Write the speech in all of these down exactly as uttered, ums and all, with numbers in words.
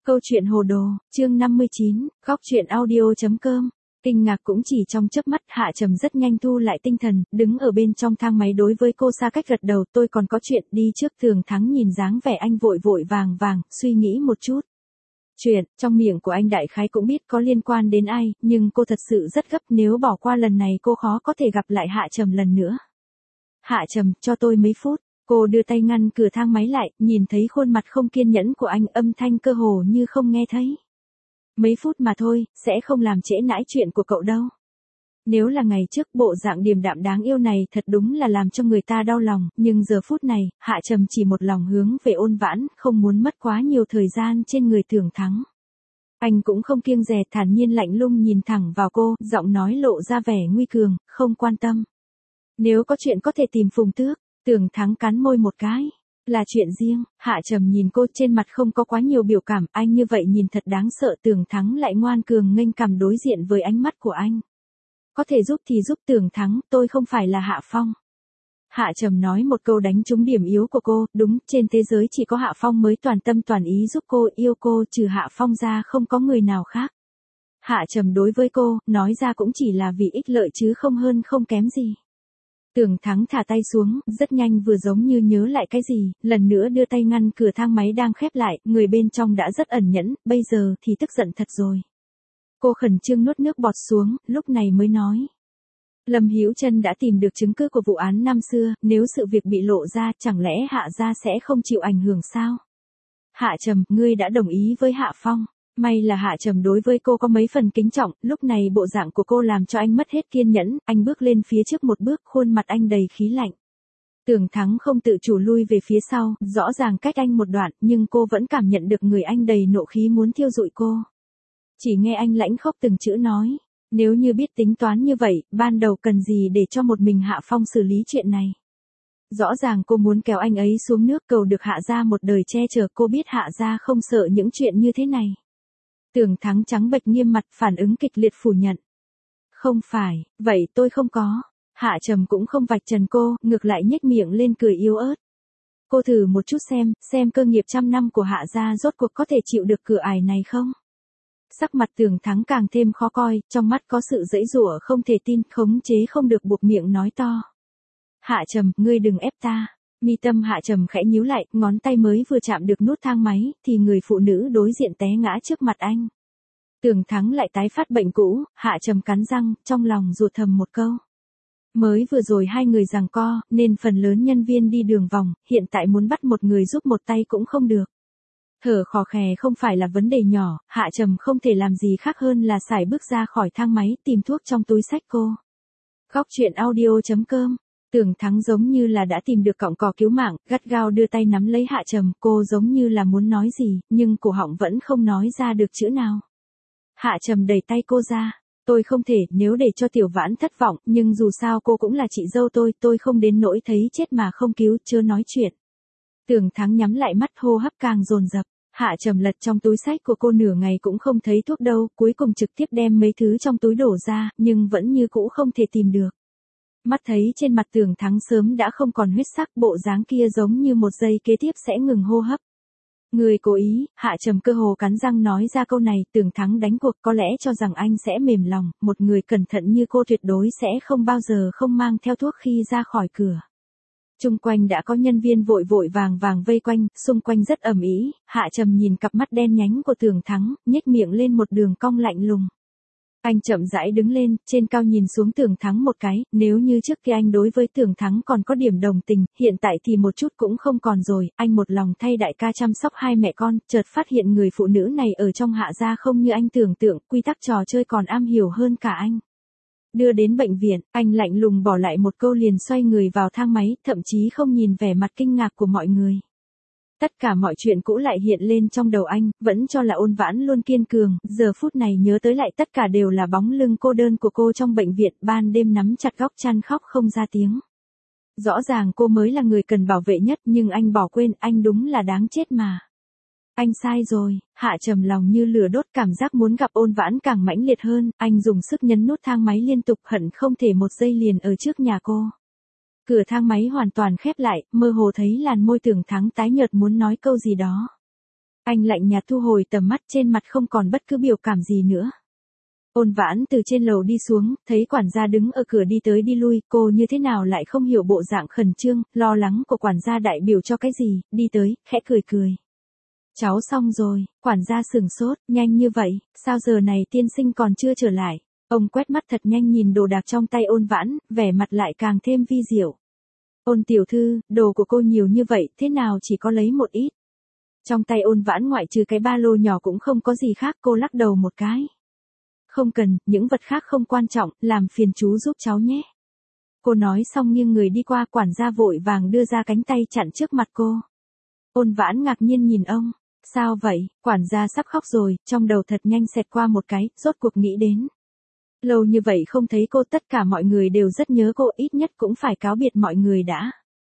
Câu chuyện hồ đồ, chương năm mươi chín, góc truyện audio.com. Kinh ngạc cũng chỉ trong chớp mắt, Hạ Trầm rất nhanh thu lại tinh thần, đứng ở bên trong thang máy đối với cô xa cách gật đầu, tôi còn có chuyện đi trước. Tường Thắng nhìn dáng vẻ anh vội vội vàng vàng, suy nghĩ một chút. Chuyện, trong miệng của anh đại khái cũng biết có liên quan đến ai, nhưng cô thật sự rất gấp, nếu bỏ qua lần này cô khó có thể gặp lại Hạ Trầm lần nữa. Hạ Trầm, cho tôi mấy phút. Cô đưa tay ngăn cửa thang máy lại, nhìn thấy khuôn mặt không kiên nhẫn của anh, âm thanh cơ hồ như không nghe thấy. Mấy phút mà thôi, sẽ không làm trễ nải chuyện của cậu đâu. Nếu là ngày trước, bộ dạng điềm đạm đáng yêu này thật đúng là làm cho người ta đau lòng, nhưng giờ phút này, Hạ Trầm chỉ một lòng hướng về Ôn Vãn, không muốn mất quá nhiều thời gian trên người Tưởng Thắng. Anh cũng không kiêng dè, thản nhiên lạnh lùng nhìn thẳng vào cô, giọng nói lộ ra vẻ nguy cường, không quan tâm. Nếu có chuyện có thể tìm Phùng Tước. Tưởng Thắng cắn môi một cái. Là chuyện riêng. Hạ Trầm nhìn cô, trên mặt không có quá nhiều biểu cảm, anh như vậy nhìn thật đáng sợ. Tưởng Thắng lại ngoan cường nghênh cằm đối diện với ánh mắt của anh. Có thể giúp thì giúp. Tưởng Thắng, tôi không phải là Hạ Phong. Hạ Trầm nói một câu đánh trúng điểm yếu của cô, đúng, trên thế giới chỉ có Hạ Phong mới toàn tâm toàn ý giúp cô, yêu cô, trừ Hạ Phong ra không có người nào khác. Hạ Trầm đối với cô, nói ra cũng chỉ là vì ích lợi chứ không hơn không kém gì. Tưởng Thắng thả tay xuống, rất nhanh vừa giống như nhớ lại cái gì, lần nữa đưa tay ngăn cửa thang máy đang khép lại, người bên trong đã rất ẩn nhẫn, bây giờ thì tức giận thật rồi. Cô khẩn trương nuốt nước bọt xuống, lúc này mới nói. Lâm Hữu Trân đã tìm được chứng cứ của vụ án năm xưa, nếu sự việc bị lộ ra, chẳng lẽ Hạ gia sẽ không chịu ảnh hưởng sao? Hạ Trầm, ngươi đã đồng ý với Hạ Phong. May là Hạ Trầm đối với cô có mấy phần kính trọng, lúc này bộ dạng của cô làm cho anh mất hết kiên nhẫn, anh bước lên phía trước một bước, khuôn mặt anh đầy khí lạnh. Tưởng Thắng không tự chủ lui về phía sau, rõ ràng cách anh một đoạn, nhưng cô vẫn cảm nhận được người anh đầy nộ khí muốn thiêu rụi cô. Chỉ nghe anh lãnh khốc từng chữ nói, nếu như biết tính toán như vậy, ban đầu cần gì để cho một mình Hạ Phong xử lý chuyện này. Rõ ràng cô muốn kéo anh ấy xuống nước, cầu được Hạ gia một đời che chở, cô biết Hạ gia không sợ những chuyện như thế này. Tưởng Thắng trắng bệch nghiêm mặt, phản ứng kịch liệt phủ nhận. Không phải, vậy tôi không có. Hạ Trầm cũng không vạch trần cô, ngược lại nhếch miệng lên cười yếu ớt. Cô thử một chút xem, xem cơ nghiệp trăm năm của Hạ gia rốt cuộc có thể chịu được cửa ải này không? Sắc mặt Tưởng Thắng càng thêm khó coi, trong mắt có sự giãy giụa không thể tin, khống chế không được buộc miệng nói to. Hạ Trầm, ngươi đừng ép ta. Mi tâm Hạ Trầm khẽ nhíu lại, ngón tay mới vừa chạm được nút thang máy, thì người phụ nữ đối diện té ngã trước mặt anh. Tưởng Thắng lại tái phát bệnh cũ, Hạ Trầm cắn răng, trong lòng ruột thầm một câu. Mới vừa rồi hai người giằng co, nên phần lớn nhân viên đi đường vòng, hiện tại muốn bắt một người giúp một tay cũng không được. Thở khò khè không phải là vấn đề nhỏ, Hạ Trầm không thể làm gì khác hơn là sải bước ra khỏi thang máy, tìm thuốc trong túi xách cô. Góc truyện audio.com. Tưởng Thắng giống như là đã tìm được cọng cỏ cứu mạng, gắt gao đưa tay nắm lấy Hạ Trầm, cô giống như là muốn nói gì, nhưng cổ họng vẫn không nói ra được chữ nào. Hạ Trầm đẩy tay cô ra, tôi không thể, nếu để cho Tiểu Vãn thất vọng, nhưng dù sao cô cũng là chị dâu tôi, tôi không đến nỗi thấy chết mà không cứu, chưa nói chuyện. Tưởng Thắng nhắm lại mắt, hô hấp càng dồn dập. Hạ Trầm lật trong túi xách của cô nửa ngày cũng không thấy thuốc đâu, cuối cùng trực tiếp đem mấy thứ trong túi đổ ra, nhưng vẫn như cũ không thể tìm được. Mắt thấy trên mặt Tưởng Thắng sớm đã không còn huyết sắc, bộ dáng kia giống như một giây kế tiếp sẽ ngừng hô hấp. Người cố ý. Hạ Trầm cơ hồ cắn răng nói ra câu này. Tưởng Thắng đánh cuộc, có lẽ cho rằng anh sẽ mềm lòng, một người cẩn thận như cô tuyệt đối sẽ không bao giờ không mang theo thuốc khi ra khỏi cửa. Chung quanh đã có nhân viên vội vội vàng vàng vây quanh, xung quanh rất ầm ĩ. Hạ Trầm nhìn cặp mắt đen nhánh của Tưởng Thắng, nhếch miệng lên một đường cong lạnh lùng. Anh chậm rãi đứng lên, trên cao nhìn xuống Tưởng Thắng một cái, nếu như trước kia anh đối với Tưởng Thắng còn có điểm đồng tình, hiện tại thì một chút cũng không còn rồi, anh một lòng thay đại ca chăm sóc hai mẹ con, chợt phát hiện người phụ nữ này ở trong Hạ gia không như anh tưởng tượng, quy tắc trò chơi còn am hiểu hơn cả anh. Đưa đến bệnh viện, anh lạnh lùng bỏ lại một câu liền xoay người vào thang máy, thậm chí không nhìn vẻ mặt kinh ngạc của mọi người. Tất cả mọi chuyện cũ lại hiện lên trong đầu anh, vẫn cho là Ôn Vãn luôn kiên cường, giờ phút này nhớ tới lại tất cả đều là bóng lưng cô đơn của cô trong bệnh viện, ban đêm nắm chặt góc chăn khóc không ra tiếng. Rõ ràng cô mới là người cần bảo vệ nhất, nhưng anh bỏ quên, anh đúng là đáng chết mà. Anh sai rồi. Hạ Trầm lòng như lửa đốt, cảm giác muốn gặp Ôn Vãn càng mãnh liệt hơn, anh dùng sức nhấn nút thang máy liên tục, hận không thể một giây liền ở trước nhà cô. Cửa thang máy hoàn toàn khép lại, mơ hồ thấy làn môi Tưởng Thắng tái nhợt muốn nói câu gì đó. Anh lạnh nhạt thu hồi tầm mắt, trên mặt không còn bất cứ biểu cảm gì nữa. Ôn Vãn từ trên lầu đi xuống, thấy quản gia đứng ở cửa đi tới đi lui, cô như thế nào lại không hiểu bộ dạng khẩn trương, lo lắng của quản gia đại biểu cho cái gì, đi tới, khẽ cười cười. Cháu xong rồi, quản gia sửng sốt, nhanh như vậy, sao giờ này tiên sinh còn chưa trở lại. Ông quét mắt thật nhanh nhìn đồ đạc trong tay Ôn Vãn, vẻ mặt lại càng thêm vi diệu. Ôn tiểu thư, đồ của cô nhiều như vậy, thế nào chỉ có lấy một ít. Trong tay Ôn Vãn ngoại trừ cái ba lô nhỏ cũng không có gì khác, cô lắc đầu một cái. Không cần, những vật khác không quan trọng, làm phiền chú giúp cháu nhé. Cô nói xong nghiêng người đi qua, quản gia vội vàng đưa ra cánh tay chặn trước mặt cô. Ôn Vãn ngạc nhiên nhìn ông, sao vậy, quản gia sắp khóc rồi, trong đầu thật nhanh xẹt qua một cái, rốt cuộc nghĩ đến. Lâu như vậy không thấy cô, tất cả mọi người đều rất nhớ cô, ít nhất cũng phải cáo biệt mọi người đã.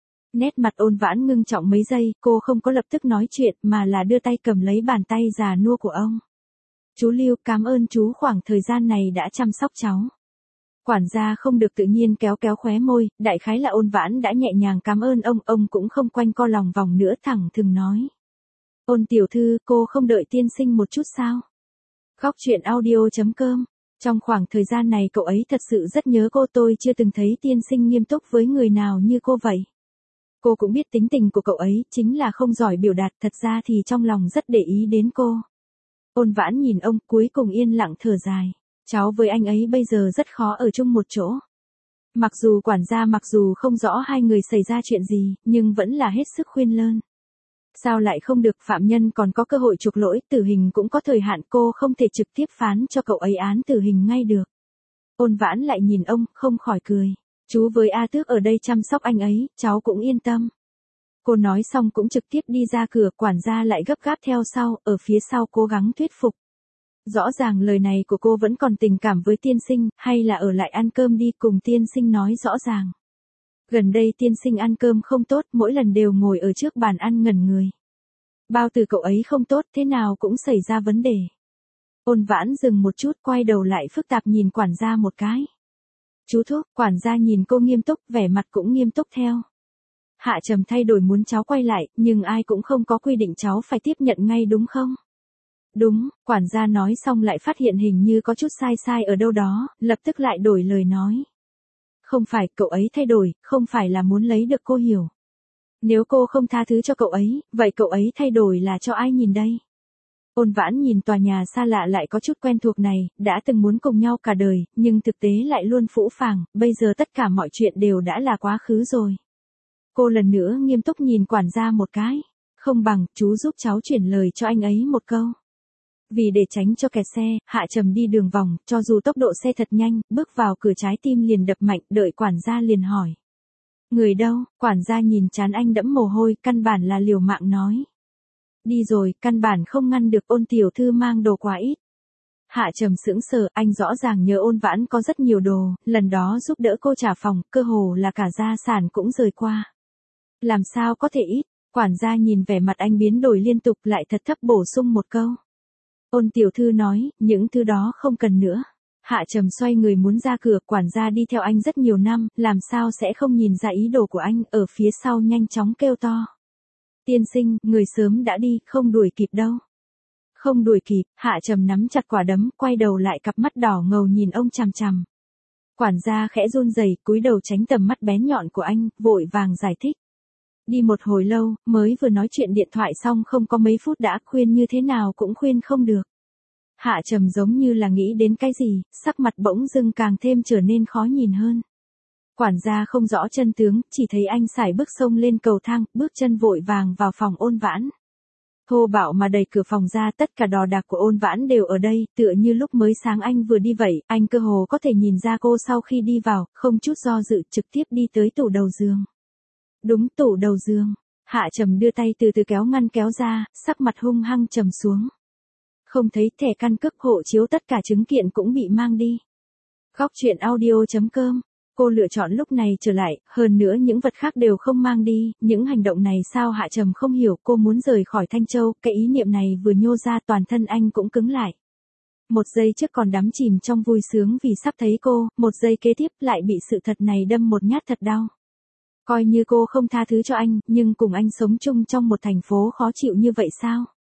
Nét mặt Ôn Vãn ngưng trọng mấy giây, cô không có lập tức nói chuyện mà là đưa tay cầm lấy bàn tay già nua của ông. Chú Lưu, cảm ơn chú khoảng thời gian này đã chăm sóc cháu. Quản gia không được tự nhiên kéo kéo khóe môi, đại khái là Ôn Vãn đã nhẹ nhàng cảm ơn ông, ông cũng không quanh co lòng vòng nữa, thẳng thừng nói. Ôn tiểu thư, cô không đợi tiên sinh một chút sao? Góc truyện audio chấm com. Trong khoảng thời gian này cậu ấy thật sự rất nhớ cô, tôi chưa từng thấy tiên sinh nghiêm túc với người nào như cô vậy. Cô cũng biết tính tình của cậu ấy, chính là không giỏi biểu đạt, thật ra thì trong lòng rất để ý đến cô. Ôn Vãn nhìn ông, cuối cùng yên lặng thở dài. Cháu với anh ấy bây giờ rất khó ở chung một chỗ. Mặc dù quản gia mặc dù không rõ hai người xảy ra chuyện gì, nhưng vẫn là hết sức khuyên lơn. Sao lại không được, phạm nhân còn có cơ hội chuộc lỗi, tử hình cũng có thời hạn, cô không thể trực tiếp phán cho cậu ấy án tử hình ngay được. Ôn Vãn lại nhìn ông, không khỏi cười. Chú với A Tước ở đây chăm sóc anh ấy, cháu cũng yên tâm. Cô nói xong cũng trực tiếp đi ra cửa, quản gia lại gấp gáp theo sau, ở phía sau cố gắng thuyết phục. Rõ ràng lời này của cô vẫn còn tình cảm với tiên sinh, hay là ở lại ăn cơm đi, cùng tiên sinh nói rõ ràng. Gần đây tiên sinh ăn cơm không tốt, mỗi lần đều ngồi ở trước bàn ăn ngẩn người. Bao từ cậu ấy không tốt, thế nào cũng xảy ra vấn đề. Ôn Vãn dừng một chút, quay đầu lại phức tạp nhìn quản gia một cái. Chú thúc, quản gia nhìn cô nghiêm túc, vẻ mặt cũng nghiêm túc theo. Hạ Trầm thay đổi muốn cháu quay lại, nhưng ai cũng không có quy định cháu phải tiếp nhận ngay đúng không? Đúng, quản gia nói xong lại phát hiện hình như có chút sai sai ở đâu đó, lập tức lại đổi lời nói. Không phải, cậu ấy thay đổi, không phải là muốn lấy được cô hiểu. Nếu cô không tha thứ cho cậu ấy, vậy cậu ấy thay đổi là cho ai nhìn đây? Ôn Vãn nhìn tòa nhà xa lạ lại có chút quen thuộc này, đã từng muốn cùng nhau cả đời, nhưng thực tế lại luôn phũ phàng, bây giờ tất cả mọi chuyện đều đã là quá khứ rồi. Cô lần nữa nghiêm túc nhìn quản gia một cái. Không bằng, chú giúp cháu chuyển lời cho anh ấy một câu. Vì để tránh cho kẹt xe, Hạ Trầm đi đường vòng, cho dù tốc độ xe thật nhanh, bước vào cửa trái tim liền đập mạnh, đợi quản gia liền hỏi. Người đâu? Quản gia nhìn trán anh đẫm mồ hôi, căn bản là liều mạng nói. Đi rồi, căn bản không ngăn được Ôn tiểu thư mang đồ quá ít. Hạ Trầm sững sờ, anh rõ ràng nhớ Ôn Vãn có rất nhiều đồ, lần đó giúp đỡ cô trả phòng, cơ hồ là cả gia sản cũng rời qua. Làm sao có thể ít? Quản gia nhìn vẻ mặt anh biến đổi liên tục, lại thật thấp bổ sung một câu. Ôn tiểu thư nói, những thứ đó không cần nữa. Hạ Trầm xoay người muốn ra cửa, quản gia đi theo anh rất nhiều năm, làm sao sẽ không nhìn ra ý đồ của anh, ở phía sau nhanh chóng kêu to. Tiên sinh, người sớm đã đi, không đuổi kịp đâu. Không đuổi kịp, Hạ Trầm nắm chặt quả đấm, quay đầu lại, cặp mắt đỏ ngầu nhìn ông chằm chằm. Quản gia khẽ run rẩy, cúi đầu tránh tầm mắt bén nhọn của anh, vội vàng giải thích. Đi một hồi lâu, mới vừa nói chuyện điện thoại xong không có mấy phút đã, khuyên như thế nào cũng khuyên không được. Hạ Trầm giống như là nghĩ đến cái gì, sắc mặt bỗng dưng càng thêm trở nên khó nhìn hơn. Quản gia không rõ chân tướng, chỉ thấy anh sải bước xông lên cầu thang, bước chân vội vàng vào phòng Ôn Vãn. Thô bạo mà đẩy cửa phòng ra, tất cả đồ đạc của Ôn Vãn đều ở đây, tựa như lúc mới sáng anh vừa đi vậy, anh cơ hồ có thể nhìn ra cô sau khi đi vào, không chút do dự trực tiếp đi tới tủ đầu giường. Đúng, tủ đầu giường. Hạ Trầm đưa tay từ từ kéo ngăn kéo ra, sắc mặt hung hăng trầm xuống. Không thấy thẻ căn cước, hộ chiếu, tất cả chứng kiện cũng bị mang đi. Góc truyện audio chấm com. Cô lựa chọn lúc này trở lại, hơn nữa những vật khác đều không mang đi, những hành động này sao Hạ Trầm không hiểu, cô muốn rời khỏi Thanh Châu, cái ý niệm này vừa nhô ra toàn thân anh cũng cứng lại. Một giây trước còn đắm chìm trong vui sướng vì sắp thấy cô, một giây kế tiếp lại bị sự thật này đâm một nhát thật đau. Coi như cô không tha thứ cho anh, nhưng cùng anh sống chung trong một thành phố khó chịu như vậy sao?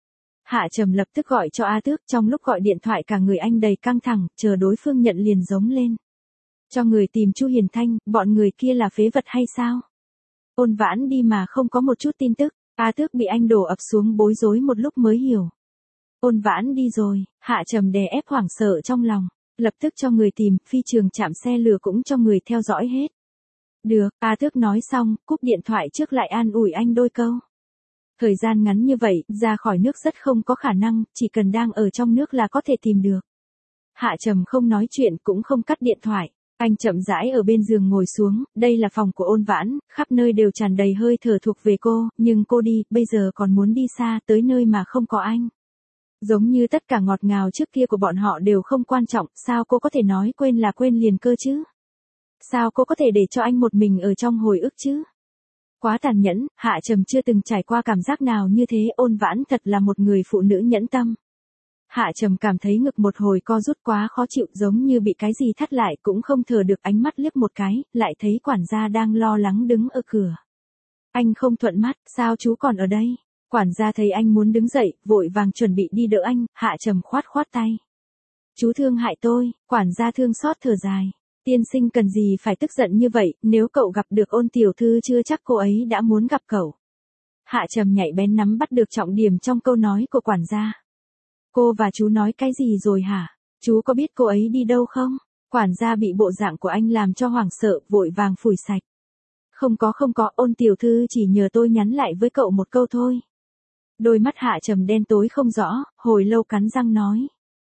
Hạ Trầm lập tức gọi cho A Tước, trong lúc gọi điện thoại cả người anh đầy căng thẳng, chờ đối phương nhận liền giống lên. Cho người tìm Chu Hiền Thanh, bọn người kia là phế vật hay sao? Ôn Vãn đi mà không có một chút tin tức, A Tước bị anh đổ ập xuống bối rối một lúc mới hiểu. Ôn Vãn đi rồi, Hạ Trầm đè ép hoảng sợ trong lòng, lập tức cho người tìm, phi trường trạm xe lửa cũng cho người theo dõi hết. Được, A Tước nói xong, cúp điện thoại trước lại an ủi anh đôi câu. Thời gian ngắn như vậy, ra khỏi nước rất không có khả năng, chỉ cần đang ở trong nước là có thể tìm được. Hạ Trầm không nói chuyện cũng không cắt điện thoại, anh chậm rãi ở bên giường ngồi xuống, đây là phòng của Ôn Vãn, khắp nơi đều tràn đầy hơi thở thuộc về cô, nhưng cô đi, bây giờ còn muốn đi xa tới nơi mà không có anh. Giống như tất cả ngọt ngào trước kia của bọn họ đều không quan trọng, sao cô có thể nói quên là quên liền cơ chứ? Sao cô có thể để cho anh một mình ở trong hồi ức chứ? Quá tàn nhẫn, Hạ Trầm chưa từng trải qua cảm giác nào như thế, Ôn Vãn thật là một người phụ nữ nhẫn tâm. Hạ Trầm cảm thấy ngực một hồi co rút quá khó chịu, giống như bị cái gì thắt lại, cũng không thở được, ánh mắt liếc một cái, lại thấy quản gia đang lo lắng đứng ở cửa. Anh không thuận mắt, sao chú còn ở đây? Quản gia thấy anh muốn đứng dậy, vội vàng chuẩn bị đi đỡ anh, Hạ Trầm khoát khoát tay. Chú thương hại tôi, quản gia thương xót thở dài. Tiên sinh cần gì phải tức giận như vậy, nếu cậu gặp được Ôn tiểu thư chưa chắc cô ấy đã muốn gặp cậu. Hạ Trầm nhạy bén nắm bắt được trọng điểm trong câu nói của quản gia. Cô và chú nói cái gì rồi hả? Chú có biết cô ấy đi đâu không? Quản gia bị bộ dạng của anh làm cho hoảng sợ, vội vàng phủi sạch. Không có không có, Ôn tiểu thư chỉ nhờ tôi nhắn lại với cậu một câu thôi. Đôi mắt Hạ Trầm đen tối không rõ, hồi lâu cắn răng nói.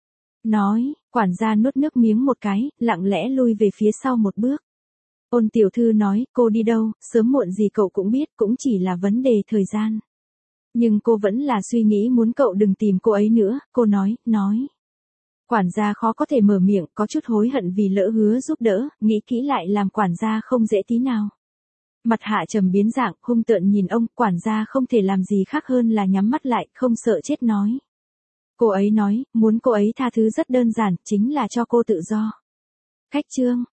Nói, quản gia nuốt nước miếng một cái, lặng lẽ lui về phía sau một bước. Ôn tiểu thư nói, cô đi đâu, sớm muộn gì cậu cũng biết, cũng chỉ là vấn đề thời gian. Nhưng cô vẫn là suy nghĩ muốn cậu đừng tìm cô ấy nữa, cô nói, nói. Quản gia khó có thể mở miệng, có chút hối hận vì lỡ hứa giúp đỡ, nghĩ kỹ lại làm quản gia không dễ tí nào. Mặt Hạ Trầm biến dạng, hung tợn nhìn ông, quản gia không thể làm gì khác hơn là nhắm mắt lại, không sợ chết nói. Cô ấy nói, muốn cô ấy tha thứ rất đơn giản, chính là cho cô tự do. Khách trương,